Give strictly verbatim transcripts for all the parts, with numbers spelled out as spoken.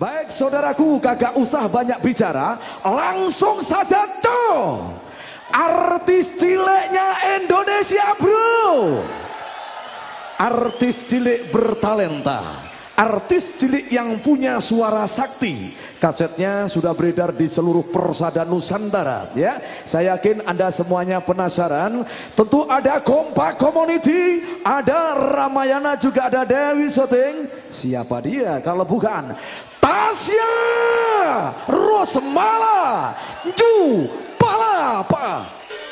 Baik saudaraku, kagak usah banyak bicara, langsung saja tuh. Artis ciliknya Indonesia bro. Artis cilik bertalenta, artis cilik yang punya suara sakti. Kasetnya sudah beredar di seluruh persada Nusantara ya. Saya yakin Anda semuanya penasaran. Tentu ada Kompak Community, ada Ramayana, juga ada Dewi Soting. Siapa dia kalau bukan Tasya Rosmala Ju Palapa.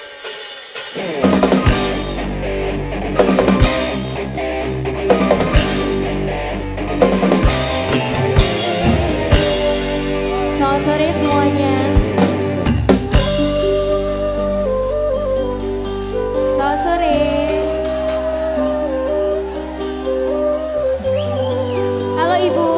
Selamat sore semuanya. Selamat sore. Halo Ibu.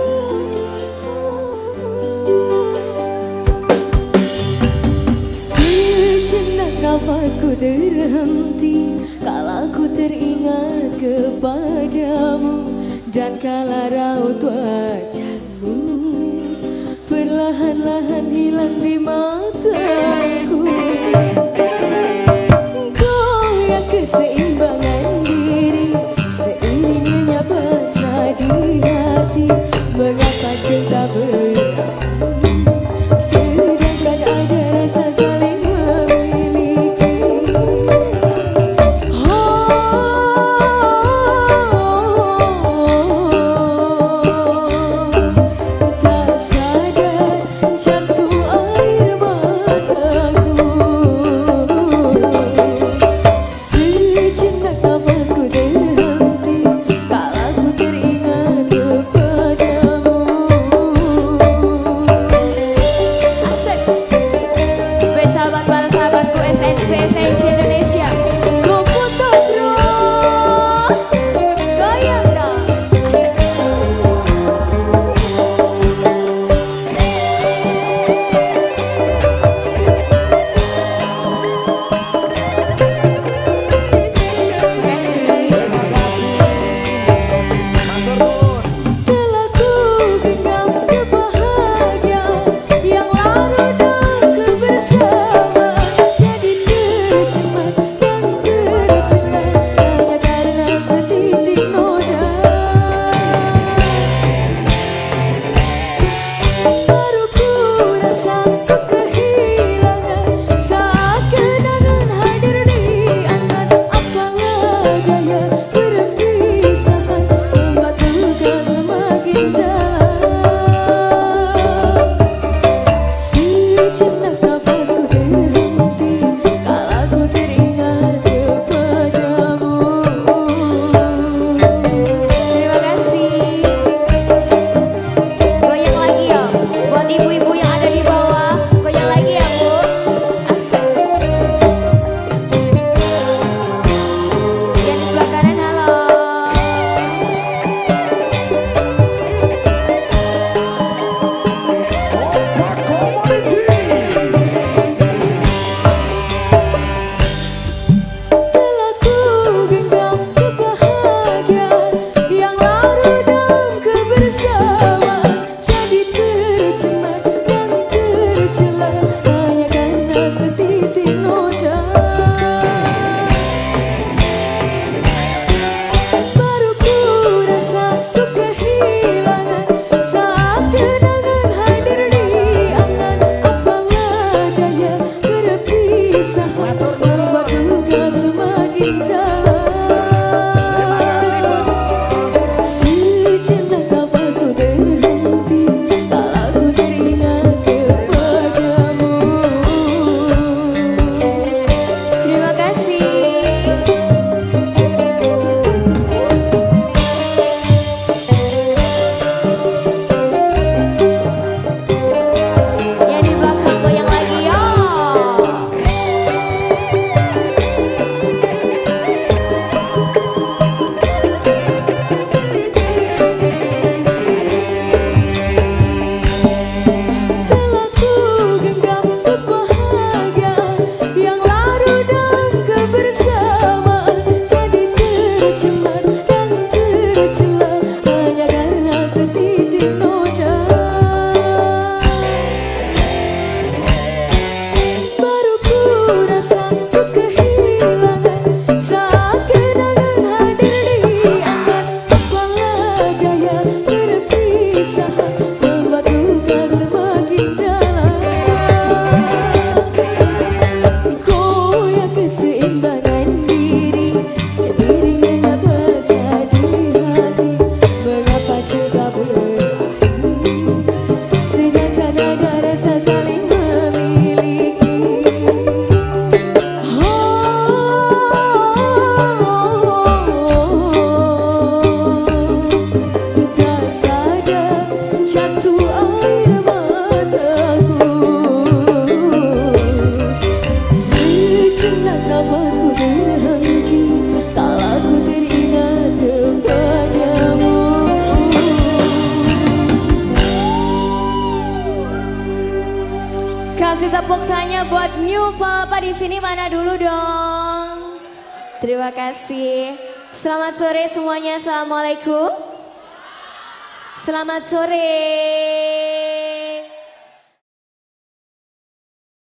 Sejenak nafasku terhenti kala ku teringat kepadamu, dan kala raut wajahmu perlahan-lahan hilang di mataku. Goyah keseimbangan diri seiring lenyap rasa di hati. Mengapa cinta berakhir sedangkan ada rasa saling memiliki. Tak sadar jatuh air mataku. Sejenak nafasku terhenti kala ku teringat kepadamu. kasih tepuk tangannya buat New Papa di sini mana dulu dong. Terima kasih. Selamat sore semuanya. Assalamualaikum. Selamat sore.